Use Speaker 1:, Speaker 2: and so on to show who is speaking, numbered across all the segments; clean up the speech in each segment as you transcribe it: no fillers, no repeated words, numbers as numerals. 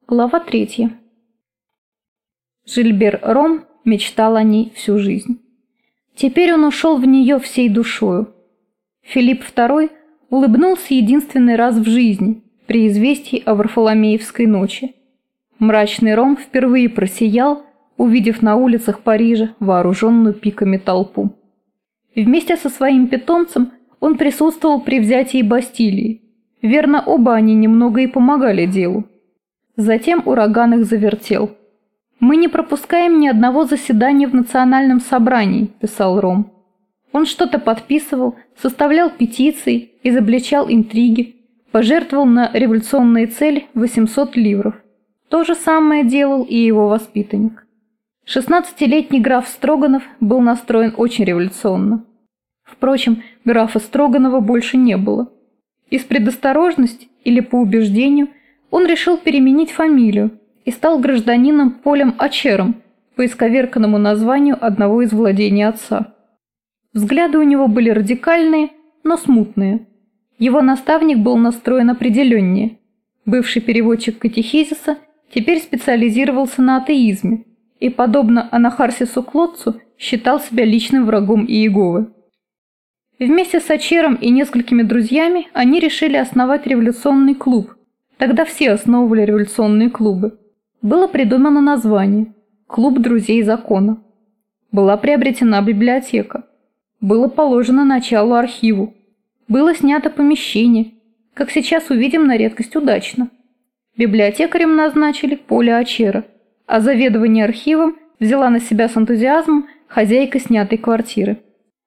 Speaker 1: Глава 3. Жильбер Ром мечтал о ней всю жизнь. Теперь он ушел в нее всей душою. Филипп II улыбнулся единственный раз в жизни при известии о Варфоломеевской ночи. Мрачный Ром впервые просиял, увидев на улицах Парижа вооруженную пиками толпу. Вместе со своим питомцем он присутствовал при взятии Бастилии. Верно, оба они немного и помогали делу. Затем ураган их завертел. «Мы не пропускаем ни одного заседания в национальном собрании», – писал Ром. Он что-то подписывал, составлял петиции, изобличал интриги, пожертвовал на революционные цели 800 ливров. То же самое делал и его воспитанник. 16-летний граф Строганов был настроен очень революционно. Впрочем, графа Строганова больше не было. Из предосторожности или по убеждению он решил переменить фамилию и стал гражданином Полем Ачером по исковерканному названию одного из владений отца. Взгляды у него были радикальные, но смутные. Его наставник был настроен определеннее. Бывший переводчик катехизиса теперь специализировался на атеизме и, подобно Анахарсису Клотцу, считал себя личным врагом Иеговы. Вместе с Ачером и несколькими друзьями они решили основать революционный клуб. Тогда все основывали революционные клубы. Было придумано название «Клуб друзей закона». Была приобретена библиотека. Было положено начало архиву. Было снято помещение, как сейчас увидим, на редкость удачно. Библиотекарем назначили Поля Ачера, а заведование архивом взяла на себя с энтузиазмом хозяйка снятой квартиры.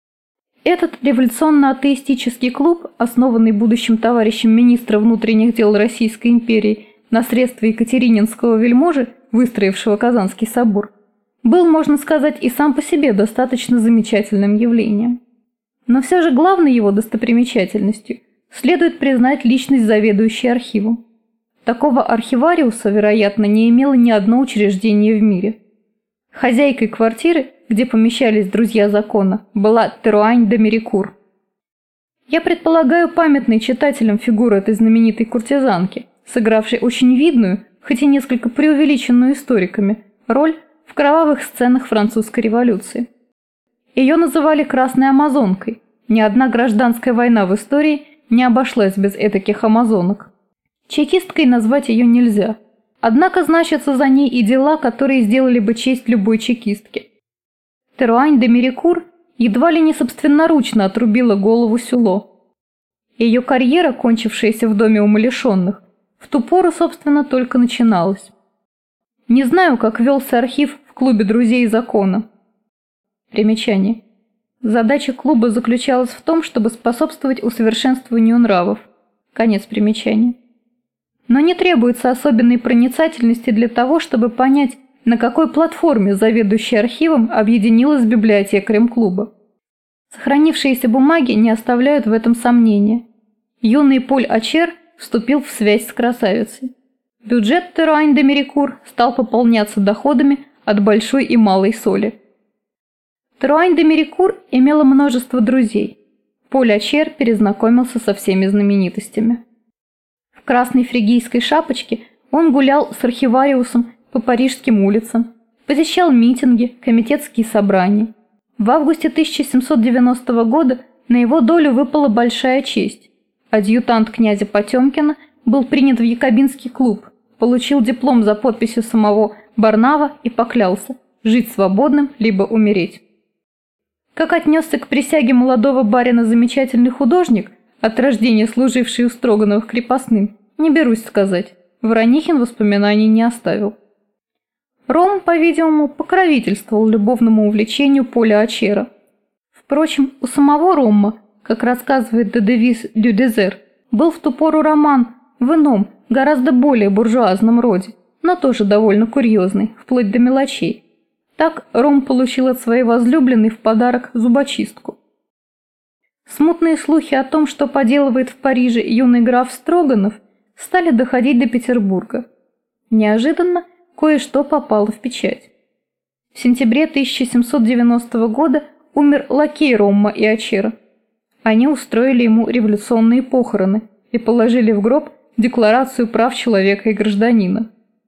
Speaker 1: Этот революционно-атеистический клуб, основанный будущим товарищем министра внутренних дел Российской империи на средства екатерининского вельможи, выстроившего Казанский собор, был, можно сказать, и сам по себе достаточно замечательным явлением. Но все же главной его достопримечательностью следует признать личность заведующей архивом. Такого архивариуса, вероятно, не имело ни одно учреждение в мире. Хозяйкой квартиры, где помещались друзья закона, была Теруань де Мерикур. Я предполагаю памятной читателям фигуру этой знаменитой куртизанки, сыгравшей очень видную, хоть и несколько преувеличенную историками, роль в кровавых сценах французской революции. Ее называли «Красной Амазонкой». Ни одна гражданская война в истории не обошлась без этаких амазонок. Чекисткой назвать ее нельзя. Однако значатся за ней и дела, которые сделали бы честь любой чекистке. Теруань де Мерикур едва ли не собственноручно отрубила голову Сюло. Ее карьера, кончившаяся в доме умалишенных, в ту пору, собственно, только начиналась. Не знаю, как велся архив в клубе друзей закона. Примечание. Задача клуба заключалась в том, чтобы способствовать усовершенствованию нравов. Конец примечания. Но не требуется особенной проницательности для того, чтобы понять, на какой платформе заведующая архивом объединилась с библиотекарем клуба. Сохранившиеся бумаги не оставляют в этом сомнения. Юный Поль Ачер вступил в связь с красавицей. Бюджет Теруань де Мерикур стал пополняться доходами от большой и малой соли. Теруань де Мерикур имела множество друзей. Поль Ачер перезнакомился со всеми знаменитостями. В красной фригийской шапочке он гулял с архивариусом по парижским улицам, посещал митинги, комитетские собрания. В августе 1790 года на его долю выпала большая честь. Адъютант князя Потемкина был принят в якобинский клуб, получил диплом за подписью самого Барнава и поклялся жить свободным либо умереть. Как отнесся к присяге молодого барина замечательный художник, от рождения служивший у Строгановых крепостным, не берусь сказать, Воронихин воспоминаний не оставил. Ром, по-видимому, покровительствовал любовному увлечению Поля Ачера. Впрочем, у самого Рома, как рассказывает де Девис дю Дезер, был в ту пору роман в ином, гораздо более буржуазном роде, но тоже довольно курьезный, вплоть до мелочей. Так Ром получил от своей возлюбленной в подарок зубочистку. Смутные слухи о том, что поделывает в Париже юный граф Строганов, стали доходить до Петербурга. Неожиданно кое-что попало в печать. В сентябре 1790 года умер лакей Рома и Ачера. Они устроили ему революционные похороны и положили в гроб Декларацию прав человека и гражданина.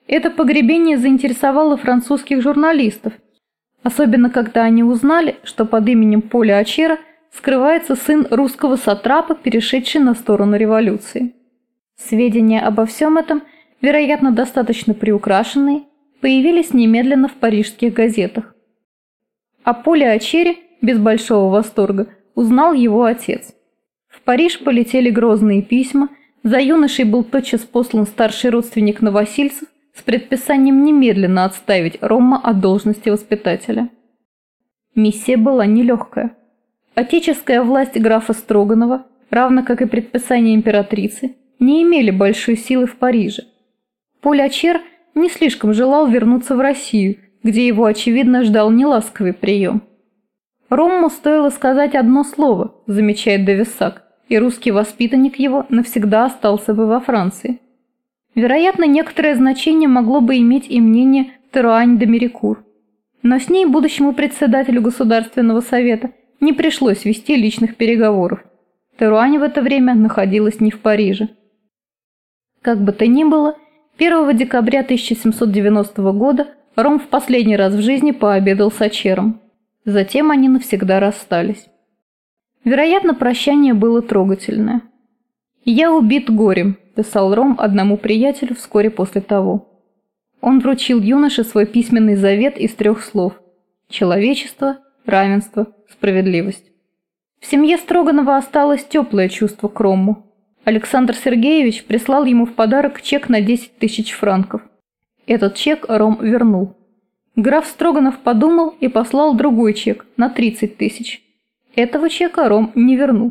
Speaker 1: Это погребение заинтересовало французских журналистов, особенно когда они узнали, что под именем Поля Ачера скрывается сын русского сатрапа, перешедший на сторону революции. Сведения обо всем этом, вероятно, достаточно приукрашенные, появились немедленно в парижских газетах. О Поле Ачере без большого восторга узнал его отец. В Париж полетели грозные письма, за юношей был тотчас послан старший родственник Новосильцев с предписанием немедленно отставить Ромма от должности воспитателя. Миссия была нелегкая. Отеческая власть графа Строганова, равно как и предписание императрицы, не имели большой силы в Париже. Поль Ачер не слишком желал вернуться в Россию, где его, очевидно, ждал неласковый прием. Ромму стоило сказать одно слово, замечает де Виссак, и русский воспитанник его навсегда остался бы во Франции. Вероятно, некоторое значение могло бы иметь и мнение Теруань де Мерикур. Но с ней будущему председателю Государственного совета не пришлось вести личных переговоров. Теруань в это время находилась не в Париже. Как бы то ни было, 1 декабря 1790 года Ром в последний раз в жизни пообедал с Ачером. Затем они навсегда расстались. Вероятно, прощание было трогательное. «Я убит горем», – писал Ром одному приятелю вскоре после того. Он вручил юноше свой письменный завет из 3 слов – человечество, равенство, справедливость. В семье Строганова осталось теплое чувство к Рому. Александр Сергеевич прислал ему в подарок чек на 10 тысяч франков. Этот чек Ром вернул. Граф Строганов подумал и послал другой чек на 30 тысяч. Этого чека Ром не вернул.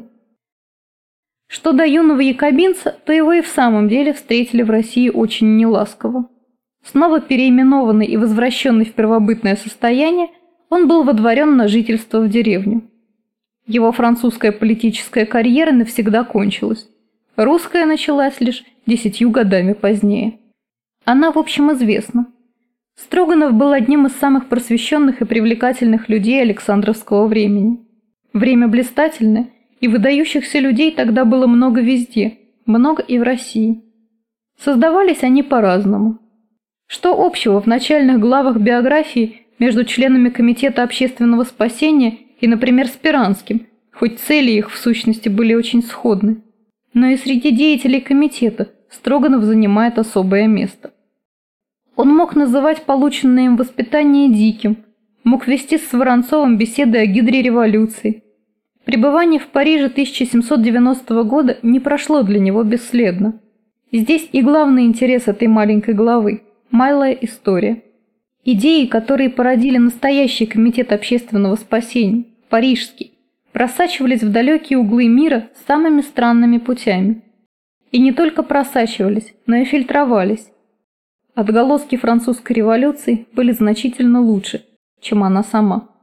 Speaker 1: Что до юного якобинца, то его и в самом деле встретили в России очень неласково. Снова переименованный и возвращенный в первобытное состояние, он был водворен на жительство в деревню. Его французская политическая карьера навсегда кончилась. Русская началась лишь 10 годами позднее. Она, в общем, известна. Строганов был одним из самых просвещенных и привлекательных людей Александровского времени. Время блистательное, и выдающихся людей тогда было много везде, много и в России. Создавались они по-разному. Что общего в начальных главах биографии между членами Комитета общественного спасения и, например, Спиранским, хоть цели их в сущности были очень сходны. Но и среди деятелей комитета Строганов занимает особое место. Он мог называть полученное им воспитание диким, мог вести с Воронцовым беседы о гидре революции. Пребывание в Париже 1790 года не прошло для него бесследно. Здесь и главный интерес этой маленькой главы – малая история. Идеи, которые породили настоящий комитет общественного спасения, парижский, просачивались в далекие углы мира самыми странными путями. И не только просачивались, но и фильтровались. Отголоски французской революции были значительно лучше, чем она сама.